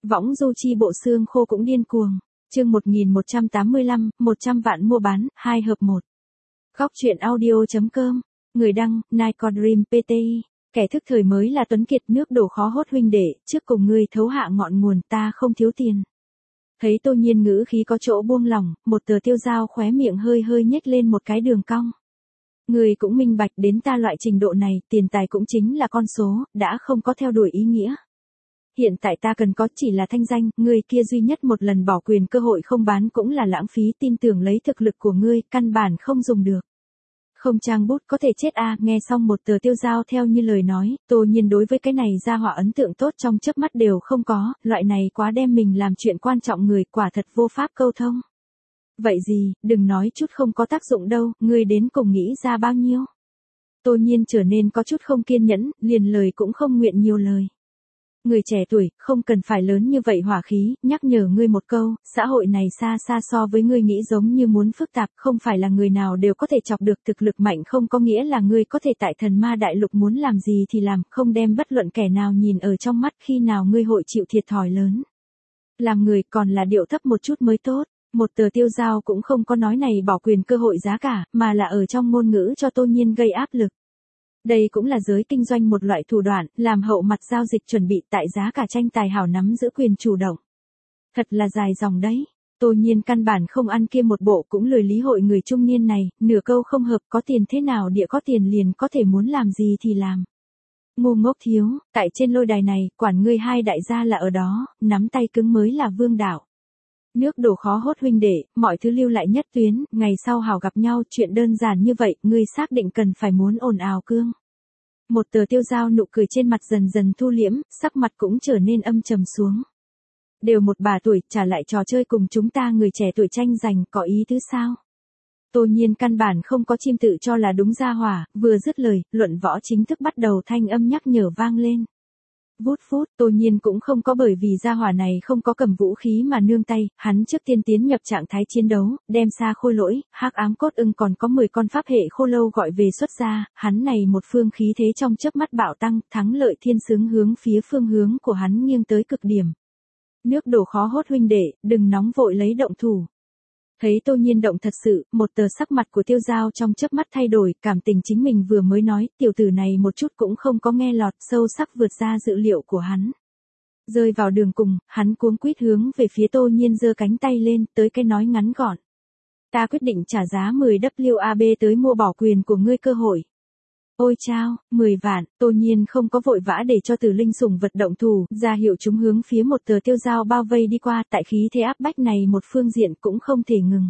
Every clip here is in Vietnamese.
Võng du chi bộ xương khô cũng điên cuồng. Chương 1185, 100 vạn mua bán, 2 hợp 1. Góc truyện audio.com. Người đăng, Nicodream PTI. Kẻ thức thời mới là Tuấn Kiệt, nước đổ khó hốt huynh đệ, trước cùng ngươi thấu hạ ngọn nguồn, ta không thiếu tiền. Thấy Tô Nhiên ngữ khí có chỗ buông lỏng, một tờ tiêu dao khóe miệng hơi hơi nhếch lên một cái đường cong. Ngươi cũng minh bạch đến ta loại trình độ này, tiền tài cũng chính là con số, đã không có theo đuổi ý nghĩa. Hiện tại ta cần có chỉ là thanh danh, ngươi kia duy nhất một lần bỏ quyền cơ hội không bán cũng là lãng phí, tin tưởng lấy thực lực của ngươi, căn bản không dùng được. Không trang bút có thể chết a. Nghe xong một tờ tiêu dao theo như lời nói, Tô Nhiên đối với cái này ra hỏa ấn tượng tốt trong chớp mắt đều không có, loại này quá đem mình làm chuyện quan trọng người, quả thật vô pháp câu thông. Vậy gì, đừng nói chút không có tác dụng đâu, ngươi đến cùng nghĩ ra bao nhiêu. Tô Nhiên trở nên có chút không kiên nhẫn, liền lời cũng không nguyện nhiều lời. Người trẻ tuổi, không cần phải lớn như vậy hỏa khí, nhắc nhở ngươi một câu, xã hội này xa xa so với ngươi nghĩ giống như muốn phức tạp, không phải là người nào đều có thể chọc được, thực lực mạnh không có nghĩa là ngươi có thể tại thần ma đại lục muốn làm gì thì làm, không đem bất luận kẻ nào nhìn ở trong mắt, khi nào ngươi hội chịu thiệt thòi lớn. Làm người còn là điệu thấp một chút mới tốt. Một tờ tiêu dao cũng không có nói này bỏ quyền cơ hội giá cả, mà là ở trong ngôn ngữ cho Tô Nhiên gây áp lực. Đây cũng là giới kinh doanh một loại thủ đoạn, làm hậu mặt giao dịch chuẩn bị tại giá cả tranh tài hảo nắm giữ quyền chủ động. Thật là dài dòng đấy. Tô Nhiên căn bản không ăn kia một bộ, cũng lười lý hội người trung niên này, nửa câu không hợp, có tiền thế nào địa có tiền liền có thể muốn làm gì thì làm. Ngu ngốc thiếu, tại trên lôi đài này, quản ngươi hai đại gia là ở đó, nắm tay cứng mới là vương đạo. Nước đổ khó hốt huynh đệ, mọi thứ lưu lại nhất tuyến, ngày sau hảo gặp nhau, chuyện đơn giản như vậy, ngươi xác định cần phải muốn ồn ào cương. Một tờ tiêu dao nụ cười trên mặt dần dần thu liễm, sắc mặt cũng trở nên âm trầm xuống. Đều một bà tuổi, trả lại trò chơi cùng chúng ta người trẻ tuổi tranh giành, có ý tứ sao? Tô Nhiên căn bản không có chim tự cho là đúng ra hỏa, vừa dứt lời, luận võ chính thức bắt đầu, thanh âm nhắc nhở vang lên. Vút phút, Tô Nhiên cũng không có bởi vì gia hỏa này không có cầm vũ khí mà nương tay, hắn trước tiên tiến nhập trạng thái chiến đấu, đem xa khôi lỗi, hắc ám cốt ưng còn có 10 con pháp hệ khô lâu gọi về xuất ra, hắn này một phương khí thế trong chớp mắt bạo tăng, thắng lợi thiên sướng hướng phía phương hướng của hắn nghiêng tới cực điểm. Nước đổ khó hốt huynh đệ, đừng nóng vội lấy động thủ. Thấy Tô Nhiên động thật sự, một tờ sắc mặt của tiêu dao trong chớp mắt thay đổi, cảm tình chính mình vừa mới nói, tiểu tử này một chút cũng không có nghe lọt, sâu sắc vượt ra dự liệu của hắn. Rơi vào đường cùng, hắn cuống quýt hướng về phía Tô Nhiên giơ cánh tay lên, tới cái nói ngắn gọn. Ta quyết định trả giá 10 WAB tới mua bỏ quyền của ngươi cơ hội. Ôi chao, 10 vạn, Tô Nhiên không có vội vã để cho Tử Linh sủng vật động thủ, ra hiệu chúng hướng phía một tờ tiêu dao bao vây đi qua, tại khí thế áp bách này một phương diện cũng không thể ngừng.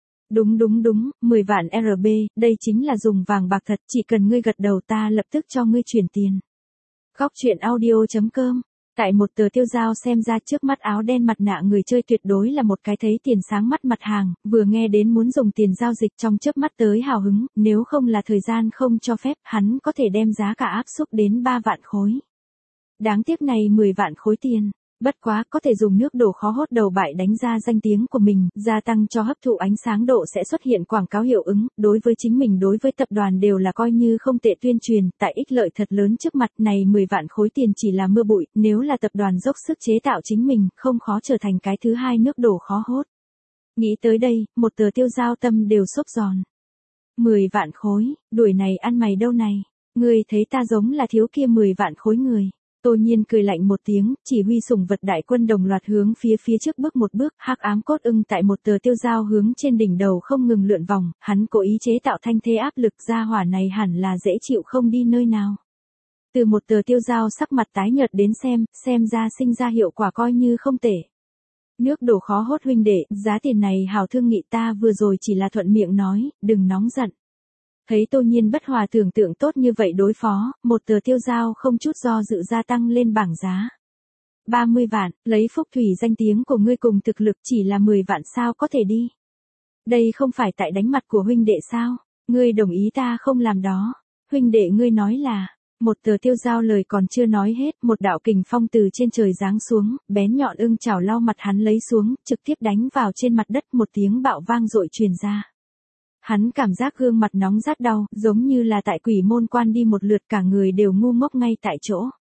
Đúng, 10 vạn RB, đây chính là dùng vàng bạc thật, chỉ cần ngươi gật đầu ta lập tức cho ngươi chuyển tiền. Góc truyện audio.com. Tại một tờ tiêu dao xem ra trước mắt áo đen mặt nạ người chơi tuyệt đối là một cái thấy tiền sáng mắt mặt hàng, vừa nghe đến muốn dùng tiền giao dịch trong chớp mắt tới hào hứng, nếu không là thời gian không cho phép, hắn có thể đem giá cả áp xúc đến 3 vạn khối. Đáng tiếc này 10 vạn khối tiền. Bất quá có thể dùng nước đổ khó hốt đầu bại đánh ra danh tiếng của mình, gia tăng cho hấp thụ ánh sáng độ sẽ xuất hiện quảng cáo hiệu ứng, đối với chính mình đối với tập đoàn đều là coi như không tệ tuyên truyền, tại ích lợi thật lớn trước mặt này 10 vạn khối tiền chỉ là mưa bụi, nếu là tập đoàn dốc sức chế tạo chính mình, không khó trở thành cái thứ hai nước đổ khó hốt. Nghĩ tới đây, một tờ tiêu dao tâm đều xốp giòn. 10 vạn khối, đuổi này ăn mày đâu này, ngươi thấy ta giống là thiếu kia 10 vạn khối người. Tô Nhiên cười lạnh một tiếng, chỉ huy sủng vật đại quân đồng loạt hướng phía trước bước một bước, hắc ám cốt ưng tại một tờ tiêu dao hướng trên đỉnh đầu không ngừng lượn vòng, hắn cố ý chế tạo thanh thế áp lực, ra hỏa này hẳn là dễ chịu không đi nơi nào. Từ một tờ tiêu dao sắc mặt tái nhợt đến xem ra sinh ra hiệu quả coi như không tệ. Nước đổ khó hốt huynh đệ, giá tiền này hảo thương nghị, ta vừa rồi chỉ là thuận miệng nói, đừng nóng giận. Thấy Tô Nhiên bất hòa tưởng tượng tốt như vậy đối phó, một tờ tiêu dao không chút do dự gia tăng lên bảng giá. 30 vạn, lấy phúc thủy danh tiếng của ngươi cùng thực lực chỉ là 10 vạn sao có thể đi. Đây không phải tại đánh mặt của huynh đệ sao, ngươi đồng ý ta không làm đó. Huynh đệ ngươi nói là, một tờ tiêu dao lời còn chưa nói hết, một đạo kình phong từ trên trời giáng xuống, bén nhọn ưng chảo lau mặt hắn lấy xuống, trực tiếp đánh vào trên mặt đất, một tiếng bạo vang dội truyền ra. Hắn cảm giác gương mặt nóng rát đau, giống như là tại quỷ môn quan đi một lượt, cả người đều ngu ngốc ngay tại chỗ.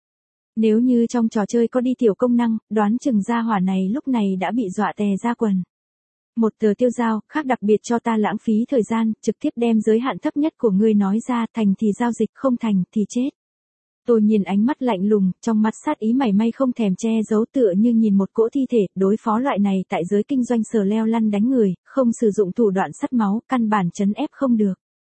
Nếu như trong trò chơi có đi tiểu công năng, đoán chừng gia hỏa này lúc này đã bị dọa tè ra quần. Một tờ tiêu giao, khác đặc biệt cho ta lãng phí thời gian, trực tiếp đem giới hạn thấp nhất của ngươi nói ra, thành thì giao dịch, không thành thì chết. Tôi nhìn ánh mắt lạnh lùng, trong mắt sát ý mảy may không thèm che giấu, tựa như nhìn một cỗ thi thể. Đối phó loại này tại giới kinh doanh sờ leo lăn đánh người, không sử dụng thủ đoạn sắt máu, căn bản trấn ép không được.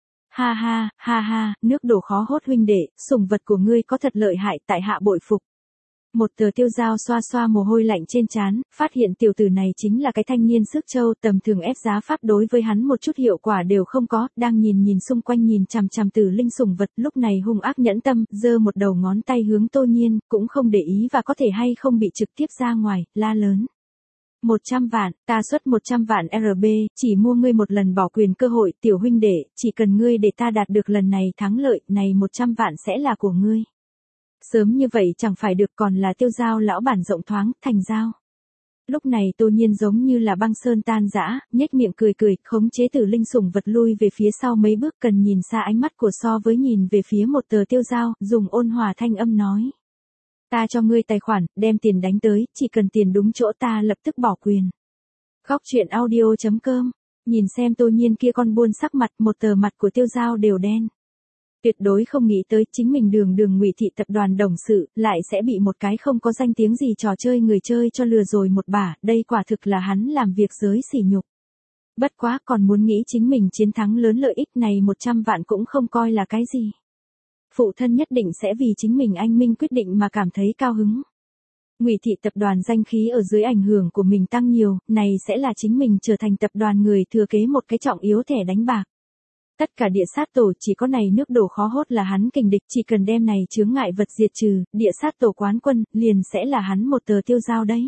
Ha ha, nước đổ khó hốt huynh đệ, sủng vật của ngươi có thật lợi hại, tại hạ bội phục. Một tờ tiêu giao xoa xoa mồ hôi lạnh trên trán, phát hiện tiểu tử này chính là cái thanh niên sức châu, tầm thường ép giá pháp đối với hắn một chút hiệu quả đều không có, đang nhìn xung quanh nhìn chằm chằm Tử Linh sủng vật, lúc này hung ác nhẫn tâm, giơ một đầu ngón tay hướng Tô Nhiên, cũng không để ý và có thể hay không bị trực tiếp ra ngoài, la lớn. 100 vạn, ta xuất 100 vạn RB, chỉ mua ngươi một lần bỏ quyền cơ hội, tiểu huynh đệ, chỉ cần ngươi để ta đạt được lần này thắng lợi, này 100 vạn sẽ là của ngươi. Sớm như vậy chẳng phải được, còn là tiêu giao lão bản rộng thoáng, thành giao. Lúc này Tô Nhiên giống như là băng sơn tan rã, nhếch miệng cười, khống chế Tử Linh sủng vật lui về phía sau mấy bước, cần nhìn xa ánh mắt của so với nhìn về phía một tờ tiêu giao, dùng ôn hòa thanh âm nói. Ta cho ngươi tài khoản, đem tiền đánh tới, chỉ cần tiền đúng chỗ ta lập tức bỏ quyền. Góc truyện audio.com, nhìn xem Tô Nhiên kia con buôn sắc mặt, một tờ mặt của tiêu giao đều đen. Tuyệt đối không nghĩ tới chính mình đường Ngụy Thị tập đoàn đồng sự, lại sẽ bị một cái không có danh tiếng gì trò chơi người chơi cho lừa rồi một bả, đây quả thực là hắn làm việc giới sỉ nhục. Bất quá còn muốn nghĩ chính mình chiến thắng lớn lợi ích này 100 vạn cũng không coi là cái gì. Phụ thân nhất định sẽ vì chính mình anh minh quyết định mà cảm thấy cao hứng. Ngụy Thị tập đoàn danh khí ở dưới ảnh hưởng của mình tăng nhiều, này sẽ là chính mình trở thành tập đoàn người thừa kế một cái trọng yếu thẻ đánh bạc. Tất cả địa sát tổ chỉ có này nước đổ khó hốt là hắn kình địch, chỉ cần đem này chướng ngại vật diệt trừ, địa sát tổ quán quân, liền sẽ là hắn một tờ tiêu giao đấy.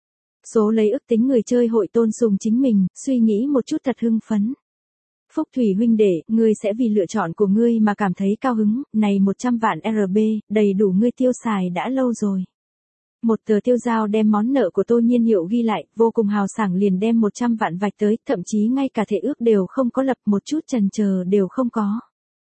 Số lấy ước tính người chơi hội tôn sùng chính mình, suy nghĩ một chút thật hưng phấn. Phúc Thủy huynh đệ, ngươi sẽ vì lựa chọn của ngươi mà cảm thấy cao hứng, này 100 vạn RB, đầy đủ ngươi tiêu xài đã lâu rồi. Một tờ tiêu giao đem món nợ của Tô Nhiên hiệu ghi lại, vô cùng hào sảng liền đem 100 vạn vạch tới, thậm chí ngay cả thể ước đều không có lập, một chút chần chờ đều không có.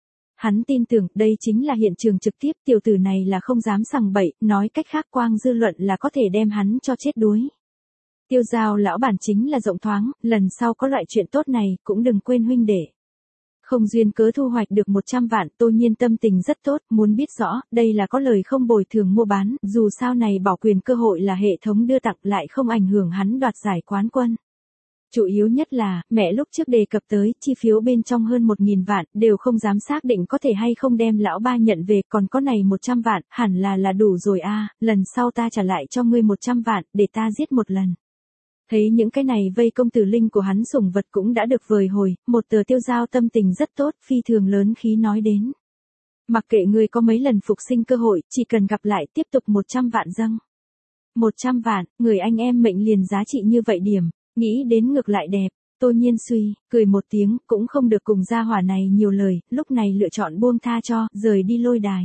Hắn tin tưởng đây chính là hiện trường trực tiếp, tiểu tử này là không dám sằng bậy, nói cách khác quang dư luận là có thể đem hắn cho chết đuối. Tiêu giao lão bản chính là rộng thoáng, lần sau có loại chuyện tốt này, cũng đừng quên huynh đệ. Không duyên cớ thu hoạch được 100 vạn, Tô Nhiên tâm tình rất tốt, muốn biết rõ, đây là có lời không bồi thường mua bán, dù sao này bỏ quyền cơ hội là hệ thống đưa tặng lại không ảnh hưởng hắn đoạt giải quán quân. Chủ yếu nhất là, mẹ lúc trước đề cập tới, chi phiếu bên trong hơn 1.000 vạn, đều không dám xác định có thể hay không đem lão ba nhận về, còn có này 100 vạn, hẳn là đủ rồi a, lần sau ta trả lại cho ngươi 100 vạn, để ta giết một lần. Thấy những cái này vây công Tử Linh của hắn sủng vật cũng đã được vời hồi, một tờ tiêu giao tâm tình rất tốt, phi thường lớn khí nói đến. Mặc kệ ngươi có mấy lần phục sinh cơ hội, chỉ cần gặp lại tiếp tục 100 vạn dâng. 100 vạn, người anh em mệnh liền giá trị như vậy điểm, nghĩ đến ngược lại đẹp. Tô Nhiên suy, cười một tiếng, cũng không được cùng gia hỏa này nhiều lời, lúc này lựa chọn buông tha cho, rời đi lôi đài.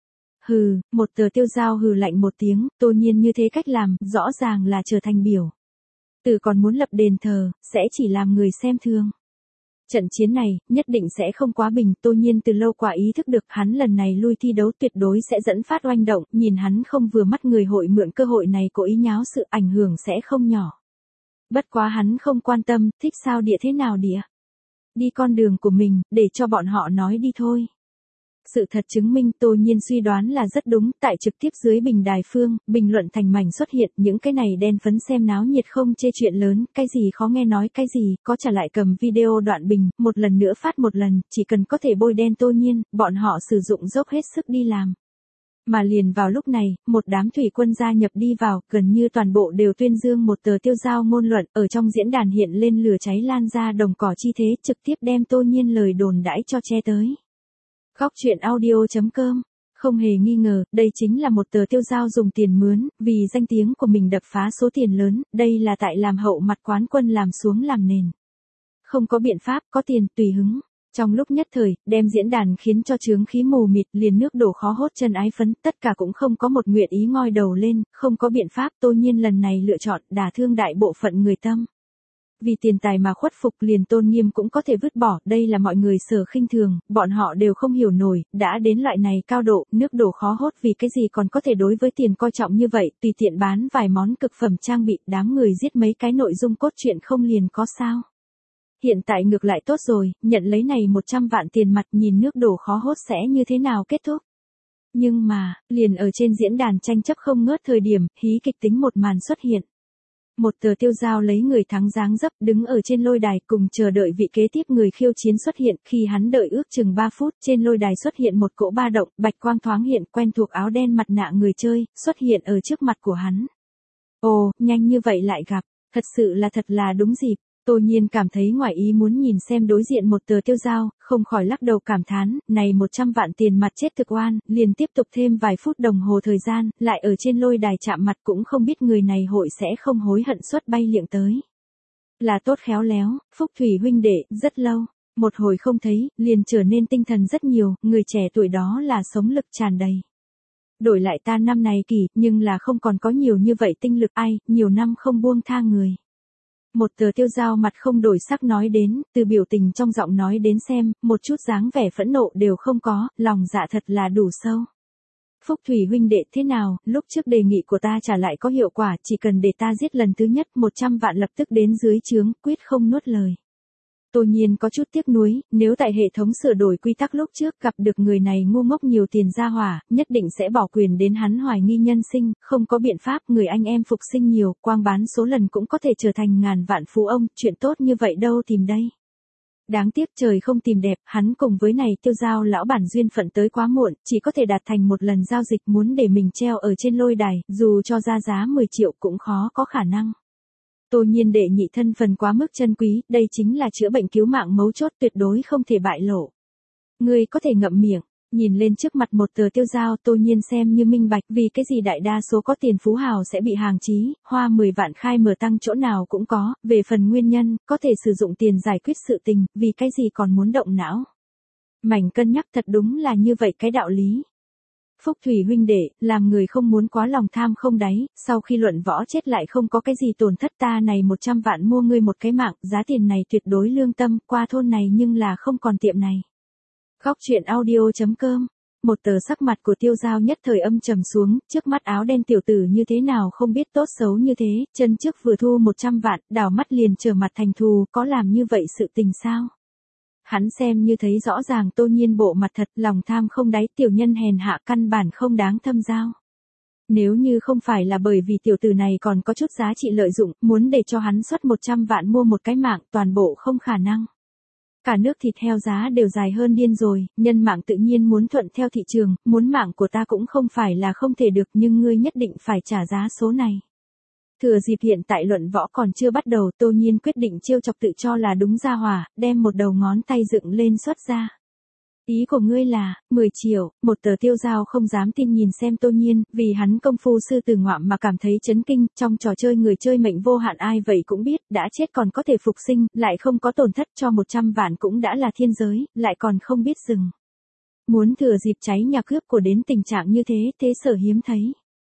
Hừ, một tờ tiêu giao hừ lạnh một tiếng, Tô Nhiên như thế cách làm, rõ ràng là trở thành biểu. Từ còn muốn lập đền thờ, sẽ chỉ làm người xem thương. Trận chiến này, nhất định sẽ không quá bình, Tô Nhiên từ lâu quả ý thức được hắn lần này lui thi đấu tuyệt đối sẽ dẫn phát oanh động, nhìn hắn không vừa mắt người hội mượn cơ hội này cố ý nháo sự ảnh hưởng sẽ không nhỏ. Bất quá hắn không quan tâm, thích sao địa thế nào địa. Đi con đường của mình, để cho bọn họ nói đi thôi. Sự thật chứng minh Tô Nhiên suy đoán là rất đúng, tại trực tiếp dưới bình đài phương, bình luận thành mảnh xuất hiện, những cái này đen phấn xem náo nhiệt không chê chuyện lớn, cái gì khó nghe nói cái gì, có trả lại cầm video đoạn bình, một lần nữa phát một lần, chỉ cần có thể bôi đen Tô Nhiên, bọn họ sử dụng dốc hết sức đi làm. Mà liền vào lúc này, một đám thủy quân gia nhập đi vào, gần như toàn bộ đều tuyên dương một tờ tiêu giao ngôn luận, ở trong diễn đàn hiện lên lửa cháy lan ra đồng cỏ chi thế, trực tiếp đem Tô Nhiên lời đồn đãi cho che tới. Góc truyện audio.com, không hề nghi ngờ, đây chính là một tờ tiêu giao dùng tiền mướn, vì danh tiếng của mình đập phá số tiền lớn, đây là tại làm hậu mặt quán quân làm xuống làm nền. Không có biện pháp, có tiền, tùy hứng. Trong lúc nhất thời, đem diễn đàn khiến cho chướng khí mù mịt, liền nước đổ khó hốt chân ái phấn, tất cả cũng không có một nguyện ý ngoi đầu lên, không có biện pháp, Tô Nhiên lần này lựa chọn đả thương đại bộ phận người tâm. vì tiền tài mà khuất phục liền tôn nghiêm cũng có thể vứt bỏ, đây là mọi người sở khinh thường, bọn họ đều không hiểu nổi, đã đến loại này cao độ, nước đổ khó hốt vì cái gì còn có thể đối với tiền coi trọng như vậy, tùy tiện bán vài món cực phẩm trang bị, đám người giết mấy cái nội dung cốt truyện không liền có sao. Hiện tại ngược lại tốt rồi, nhận lấy này 100 vạn tiền mặt nhìn nước đổ khó hốt sẽ như thế nào kết thúc. Nhưng mà, liền ở trên diễn đàn tranh chấp không ngớt thời điểm, hí kịch tính một màn xuất hiện. Một tờ tiêu dao lấy người thắng dáng dấp đứng ở trên lôi đài cùng chờ đợi vị kế tiếp người khiêu chiến xuất hiện. Khi hắn đợi ước chừng 3 phút trên lôi đài xuất hiện một cỗ ba động, bạch quang thoáng hiện quen thuộc áo đen mặt nạ người chơi, xuất hiện ở trước mặt của hắn. Ồ, nhanh như vậy lại gặp, thật sự là thật là đúng dịp. Tô Nhiên cảm thấy ngoài ý muốn nhìn xem đối diện một tờ tiêu dao, không khỏi lắc đầu cảm thán, này 100 vạn tiền mặt chết thực oan, liền tiếp tục thêm vài phút đồng hồ thời gian, lại ở trên lôi đài chạm mặt cũng không biết người này hội sẽ không hối hận suốt bay liệng tới. Là tốt khéo léo, Phúc Thủy huynh đệ, rất lâu, một hồi không thấy, liền trở nên tinh thần rất nhiều, người trẻ tuổi đó là sống lực tràn đầy. Đổi lại ta năm này kỳ, nhưng là không còn có nhiều như vậy tinh lực ai, nhiều năm không buông tha người. Một tờ tiêu dao mặt không đổi sắc nói đến, từ biểu tình trong giọng nói đến xem, một chút dáng vẻ phẫn nộ đều không có, lòng dạ thật là đủ sâu. Phúc Thủy huynh đệ thế nào, lúc trước đề nghị của ta trả lại có hiệu quả, chỉ cần để ta giết lần thứ nhất 100 vạn lập tức đến dưới trướng, quyết không nuốt lời. Tô Nhiên có chút tiếc nuối, nếu tại hệ thống sửa đổi quy tắc lúc trước gặp được người này ngu ngốc nhiều tiền ra hỏa, nhất định sẽ bỏ quyền đến hắn hoài nghi nhân sinh, không có biện pháp, người anh em phục sinh nhiều, quang bán số lần cũng có thể trở thành ngàn vạn phú ông, chuyện tốt như vậy đâu tìm đây. Đáng tiếc trời không tìm đẹp, hắn cùng với này tiêu giao lão bản duyên phận tới quá muộn, chỉ có thể đạt thành một lần giao dịch muốn để mình treo ở trên lôi đài, dù cho ra giá 10 triệu cũng khó có khả năng. Tô Nhiên đệ nhị thân phần quá mức chân quý, đây chính là chữa bệnh cứu mạng mấu chốt tuyệt đối không thể bại lộ. Ngươi có thể ngậm miệng, nhìn lên trước mặt một tờ tiêu dao Tô Nhiên xem như minh bạch vì cái gì đại đa số có tiền phú hào sẽ bị hàng chí, hoa 10 vạn khai mở tăng chỗ nào cũng có, về phần nguyên nhân, có thể sử dụng tiền giải quyết sự tình, vì cái gì còn muốn động não. Mảnh cân nhắc thật đúng là như vậy cái đạo lý. Phúc Thủy huynh đệ, làm người không muốn quá lòng tham không đáy, sau khi luận võ chết lại không có cái gì tổn thất ta này 100 vạn mua ngươi một cái mạng, giá tiền này tuyệt đối lương tâm, qua thôn này nhưng là không còn tiệm này. Góc truyện audio.com. Một tờ sắc mặt của tiêu giao nhất thời âm trầm xuống, trước mắt áo đen tiểu tử như thế nào không biết tốt xấu như thế, chân trước vừa thu 100 vạn, đảo mắt liền trở mặt thành thù, có làm như vậy sự tình sao? Hắn xem như thấy rõ ràng Tô Nhiên bộ mặt thật, lòng tham không đáy, tiểu nhân hèn hạ căn bản không đáng thâm giao. Nếu như không phải là bởi vì tiểu tử này còn có chút giá trị lợi dụng, muốn để cho hắn xuất 100 vạn mua một cái mạng, toàn bộ không khả năng. Cả nước thịt heo giá đều dài hơn điên rồi, nhân mạng tự nhiên muốn thuận theo thị trường, muốn mạng của ta cũng không phải là không thể được nhưng ngươi nhất định phải trả giá số này. Thừa dịp hiện tại luận võ còn chưa bắt đầu, Tô Nhiên quyết định chiêu chọc tự cho là đúng ra hỏa, đem một đầu ngón tay dựng lên xuất ra. Ý của ngươi là, 10 triệu, một tờ tiêu dao không dám tin nhìn xem Tô Nhiên, vì hắn công phu sư tử ngoạm mà cảm thấy chấn kinh, trong trò chơi người chơi mệnh vô hạn ai vậy cũng biết, đã chết còn có thể phục sinh, lại không có tổn thất cho 100 vạn cũng đã là thiên giới, lại còn không biết dừng. Muốn thừa dịp cháy nhà cướp của đến tình trạng như thế, thế sở hiếm thấy.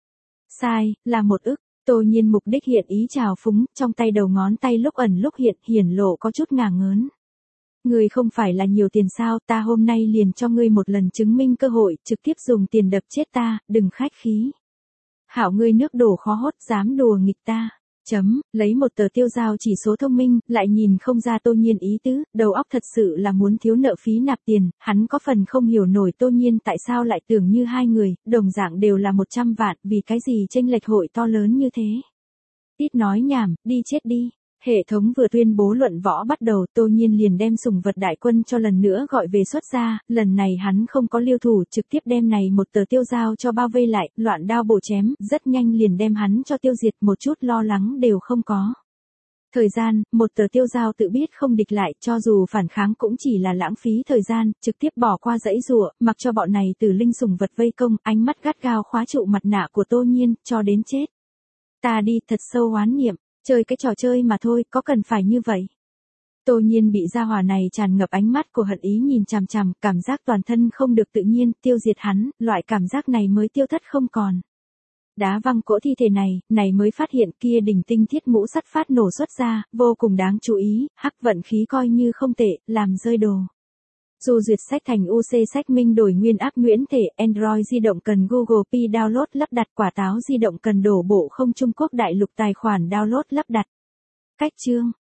Sai, là một ức. Tô Nhiên mục đích hiện ý trào phúng, trong tay đầu ngón tay lúc ẩn lúc hiện, hiển lộ có chút ngả ngớn. Ngươi không phải là nhiều tiền sao, ta hôm nay liền cho ngươi một lần chứng minh cơ hội, trực tiếp dùng tiền đập chết ta, đừng khách khí. Hảo ngươi nước đổ khó hốt, dám đùa nghịch ta. Lấy một tờ tiêu dao chỉ số thông minh, lại nhìn không ra Tô Nhiên ý tứ, đầu óc thật sự là muốn thiếu nợ phí nạp tiền, hắn có phần không hiểu nổi Tô Nhiên tại sao lại tưởng như hai người, đồng dạng đều là 100 vạn, vì cái gì chênh lệch hội to lớn như thế. Ít nói nhảm, đi chết đi. Hệ thống vừa tuyên bố luận võ bắt đầu, Tô Nhiên liền đem sủng vật đại quân cho lần nữa gọi về xuất ra, lần này hắn không có lưu thủ, trực tiếp đem này một tờ tiêu dao cho bao vây lại, loạn đao bổ chém, rất nhanh liền đem hắn cho tiêu diệt, một chút lo lắng đều không có. Thời gian, một tờ tiêu dao tự biết không địch lại, cho dù phản kháng cũng chỉ là lãng phí thời gian, trực tiếp bỏ qua dãy rùa, mặc cho bọn này từ linh sủng vật vây công, ánh mắt gắt gao khóa trụ mặt nạ của Tô Nhiên, cho đến chết. Ta đi, thật sâu oán niệm. Chơi cái trò chơi mà thôi, có cần phải như vậy. Tô Nhiên bị gia hỏa này tràn ngập ánh mắt của hận ý nhìn chằm chằm, cảm giác toàn thân không được tự nhiên, tiêu diệt hắn, loại cảm giác này mới tiêu thất không còn. Đá văng cỗ thi thể này mới phát hiện kia đỉnh tinh thiết mũ sắt phát nổ xuất ra, vô cùng đáng chú ý, hắc vận khí coi như không tệ, làm rơi đồ. Dù duyệt sách thành UC sách minh đổi nguyên app nhuyễn thể, Android di động cần Google Pay download lắp đặt, quả táo di động cần đổ bộ không Trung Quốc đại lục tài khoản download lắp đặt. Cách chương